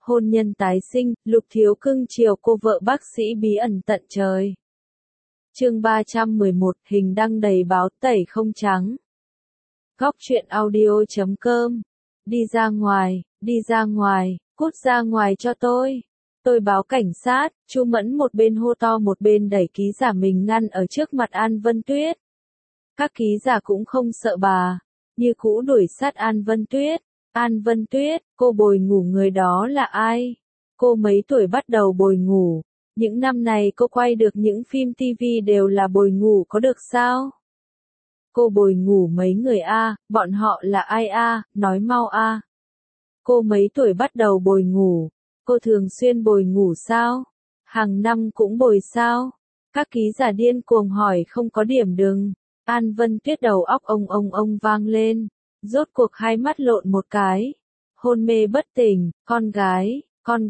hôn nhân tái sinh, Lục Thiếu cưng chiều cô vợ bác sĩ bí ẩn tận trời. Chương 311, hình đăng đầy báo tẩy không trắng. Góc truyện audio.com. Đi ra ngoài, cút ra ngoài cho tôi. Tôi báo cảnh sát. Chu Mẫn một bên hô to một bên đẩy ký giả mình ngăn ở trước mặt An Vân Tuyết. Các ký giả cũng không sợ bà, như cũ đuổi sát An Vân Tuyết. An Vân Tuyết, cô bồi ngủ người đó là ai? Cô mấy tuổi bắt đầu bồi ngủ? Những năm này cô quay được những phim TV đều là bồi ngủ có được sao? Cô bồi ngủ mấy người a? Bọn họ là ai a? Nói mau a. Cô mấy tuổi bắt đầu bồi ngủ? Cô thường xuyên bồi ngủ sao? Hàng năm cũng bồi sao? Các ký giả điên cuồng hỏi không có điểm đừng. An Vân Tuyết đầu óc ông vang lên. Rốt cuộc hai mắt lộn một cái. Hôn mê bất tỉnh, con gái, con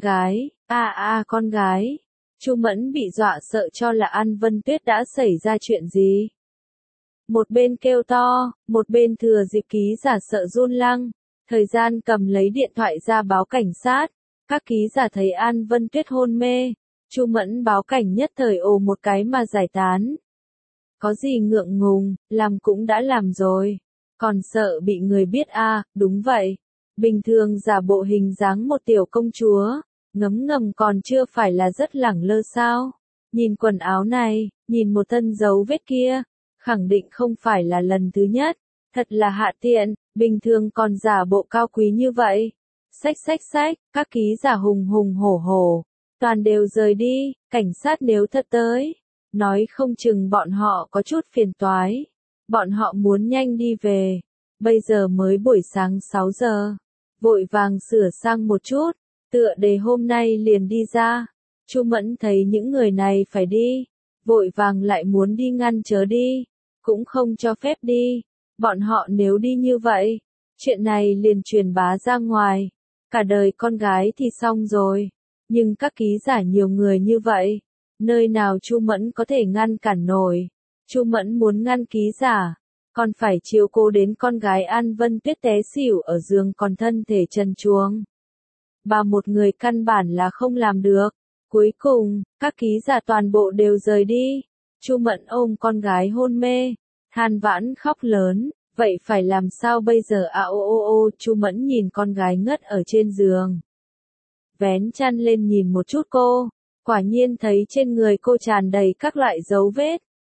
gái. Chu Mẫn bị dọa sợ cho là An Vân Tuyết đã xảy ra chuyện gì. Một bên kêu to, một bên thừa dịp ký giả sợ run lăng. Thời gian cầm lấy điện thoại ra báo cảnh sát. Các ký giả thấy An Vân Tuyết hôn mê. Chu Mẫn báo cảnh nhất thời ồ một cái mà giải tán. Có gì ngượng ngùng, làm cũng đã làm rồi. Còn sợ bị người biết a? Đúng vậy. Bình thường giả bộ hình dáng một tiểu công chúa, ngấm ngầm còn chưa phải là rất lẳng lơ sao? Nhìn quần áo này, nhìn một thân dấu vết kia, khẳng định không phải là lần thứ nhất. Thật là hạ tiện, bình thường còn giả bộ cao quý như vậy. Xách, các ký giả hùng hổ, toàn đều rời đi, cảnh sát nếu thật tới, nói không chừng bọn họ có chút phiền toái. Bọn họ muốn nhanh đi về, bây giờ mới buổi sáng 6 giờ, vội vàng sửa sang một chút, tựa đề hôm nay liền đi ra. Chu Mẫn thấy những người này phải đi, vội vàng lại muốn đi ngăn chớ đi, cũng không cho phép đi. Bọn họ nếu đi như vậy, chuyện này liền truyền bá ra ngoài, cả đời con gái thì xong rồi. Nhưng các ký giả nhiều người như vậy, nơi nào Chu Mẫn có thể ngăn cản nổi. Chu Mẫn muốn ngăn ký giả, còn phải chiếu cố đến con gái An Vân Tuyết té xỉu ở giường còn thân thể trần truồng. Bà một người căn bản là không làm được. Cuối cùng, các ký giả toàn bộ đều rời đi. Chu Mẫn ôm con gái hôn mê, than vãn khóc lớn, vậy phải làm sao bây giờ à? Chu Mẫn nhìn con gái ngất ở trên giường. Vén chăn lên nhìn một chút cô, quả nhiên thấy trên người cô tràn đầy các loại dấu vết.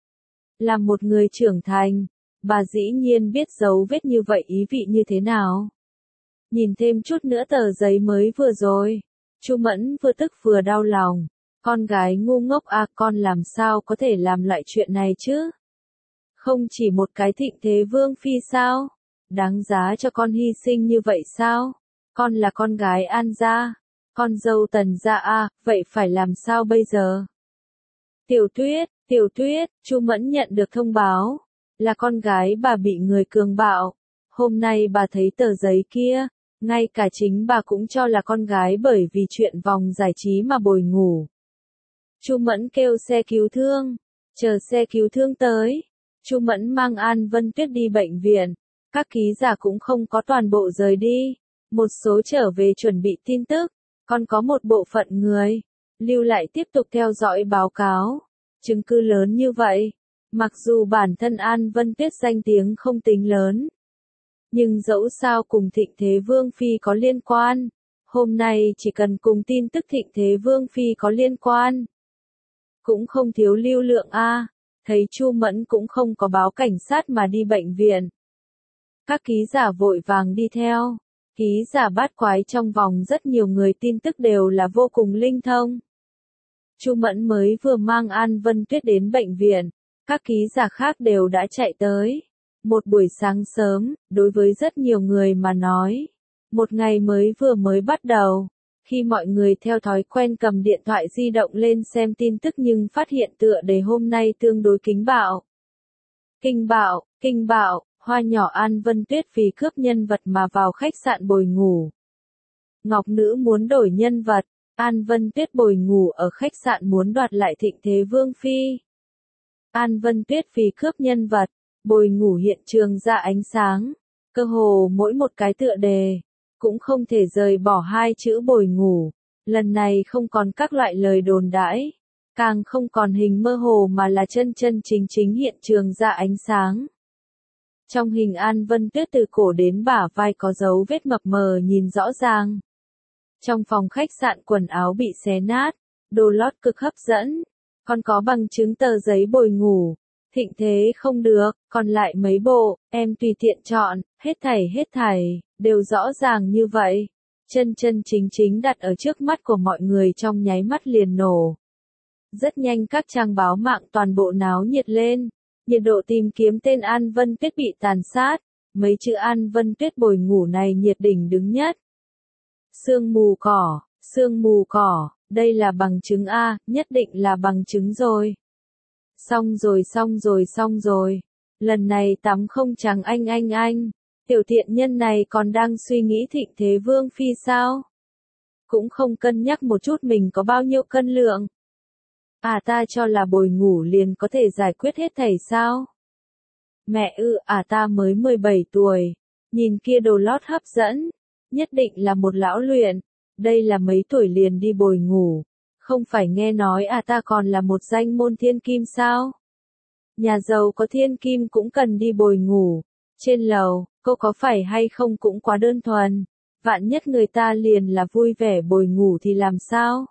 Là một người trưởng thành, bà dĩ nhiên biết dấu vết như vậy ý vị như thế nào. Nhìn thêm chút nữa tờ giấy mới vừa rồi, Chu Mẫn vừa tức vừa đau lòng. Con gái ngu ngốc à, con làm sao có thể làm lại chuyện này chứ? Không chỉ một cái Thịnh Thế Vương phi sao? Đáng giá cho con hy sinh như vậy sao? Con là con gái An gia, con dâu Tần gia à, vậy phải làm sao bây giờ? Tiểu Tuyết, Chu Mẫn nhận được thông báo, là con gái bà bị người cường bạo. Hôm nay bà thấy tờ giấy kia, ngay cả chính bà cũng cho là con gái bởi vì chuyện vòng giải trí mà bồi ngủ. Chu Mẫn kêu xe cứu thương, chờ xe cứu thương tới. Chu Mẫn mang An Vân Tuyết đi bệnh viện, các ký giả cũng không có toàn bộ rời đi, một số trở về chuẩn bị tin tức, còn có một bộ phận người lưu lại tiếp tục theo dõi báo cáo. Chứng cứ lớn như vậy, mặc dù bản thân An Vân Tuyết danh tiếng không tính lớn, nhưng dẫu sao cùng Thịnh Thế Vương phi có liên quan. Hôm nay chỉ cần cùng tin tức Thịnh Thế Vương phi có liên quan, cũng không thiếu lưu lượng a. Thấy Chu Mẫn cũng không có báo cảnh sát mà đi bệnh viện, các ký giả vội vàng đi theo. Ký giả bát quái trong vòng rất nhiều người tin tức đều là vô cùng linh thông. Chu Mẫn mới vừa mang An Vân Tuyết đến bệnh viện, các ký giả khác đều đã chạy tới. Một buổi sáng sớm, đối với rất nhiều người mà nói, một ngày mới bắt đầu. Khi mọi người theo thói quen cầm điện thoại di động lên xem tin tức nhưng phát hiện tựa đề hôm nay tương đối kinh bạo, hoa nhỏ An Vân Tuyết vì cướp nhân vật mà vào khách sạn bồi ngủ. Ngọc Nữ muốn đổi nhân vật, An Vân Tuyết bồi ngủ ở khách sạn muốn đoạt lại Thịnh Thế Vương phi. An Vân Tuyết vì cướp nhân vật, bồi ngủ hiện trường ra ánh sáng, cơ hồ mỗi một cái tựa đề cũng không thể rời bỏ hai chữ bồi ngủ. Lần này không còn các loại lời đồn đãi, càng không còn hình mơ hồ mà là chân chân chính chính hiện trường ra ánh sáng. Trong hình An Vân Tuyết từ cổ đến bả vai có dấu vết mập mờ nhìn rõ ràng. Trong phòng khách sạn quần áo bị xé nát, đồ lót cực hấp dẫn, còn có bằng chứng tờ giấy bồi ngủ. Thịnh thế không được, còn lại mấy bộ, em tùy tiện chọn, hết thảy, đều rõ ràng như vậy. Chân chân chính chính đặt ở trước mắt của mọi người trong nháy mắt liền nổ. Rất nhanh các trang báo mạng toàn bộ náo nhiệt lên, nhiệt độ tìm kiếm tên An Vân Tuyết bị tàn sát, mấy chữ An Vân Tuyết bồi ngủ này nhiệt đỉnh đứng nhất. Sương mù cỏ, đây là bằng chứng A, nhất định là bằng chứng rồi. Xong rồi. Lần này tắm không trắng anh. Tiểu tiện nhân này còn đang suy nghĩ thịnh thế vương phi sao? Cũng không cân nhắc một chút mình có bao nhiêu cân lượng. À ta cho là bồi ngủ liền có thể giải quyết hết thảy sao? Mẹ ư, ta mới 17 tuổi. Nhìn kia đồ lót hấp dẫn. Nhất định là một lão luyện. Đây là mấy tuổi liền đi bồi ngủ. Không phải nghe nói ta còn là một danh môn thiên kim sao? Nhà giàu có thiên kim cũng cần đi bồi ngủ. Trên lầu, cô có phải hay không cũng quá đơn thuần. Vạn nhất người ta liền là vui vẻ bồi ngủ thì làm sao?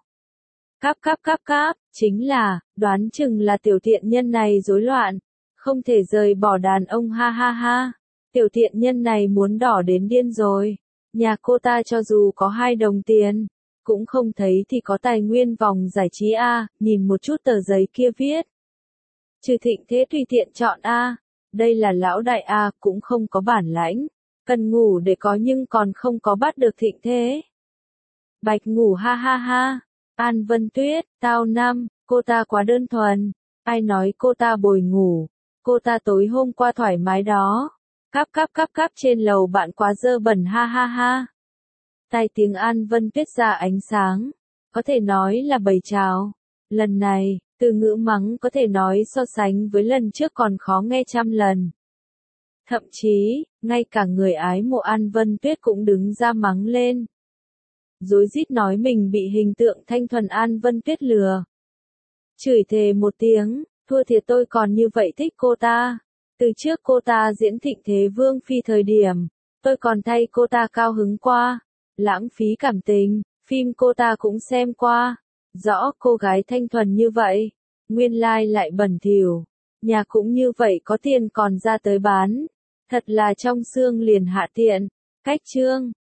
Cáp, chính là, đoán chừng là tiểu tiện nhân này rối loạn. Không thể rời bỏ đàn ông ha. Tiểu tiện nhân này muốn đỏ đến điên rồi. Nhà cô ta cho dù có 2 đồng tiền, cũng không thấy thì có tài nguyên vòng giải trí A, nhìn một chút tờ giấy kia viết. Trừ thịnh thế tùy tiện chọn A, đây là lão đại A cũng không có bản lãnh, cần ngủ để có nhưng còn không có bắt được thịnh thế. Bạch ngủ ha, An Vân Tuyết, tao năm, cô ta quá đơn thuần, ai nói cô ta bồi ngủ, cô ta tối hôm qua thoải mái đó. Cáp trên lầu bạn quá dơ bẩn ha. Tai tiếng An Vân Tuyết ra ánh sáng, có thể nói là bầy trào. Lần này, từ ngữ mắng có thể nói so sánh với lần trước còn khó nghe trăm lần. Thậm chí, ngay cả người ái mộ An Vân Tuyết cũng đứng ra mắng lên. Rối rít nói mình bị hình tượng thanh thuần An Vân Tuyết lừa. Chửi thề một tiếng, thua thiệt tôi còn như vậy thích cô ta. Từ trước cô ta diễn thịnh thế vương phi thời điểm, tôi còn thay cô ta cao hứng qua. Lãng phí cảm tình, phim cô ta cũng xem qua. Rõ cô gái thanh thuần như vậy, nguyên lai lại bẩn thỉu. Nhà cũng như vậy có tiền còn ra tới bán. Thật là trong xương liền hạ tiện. Cách chương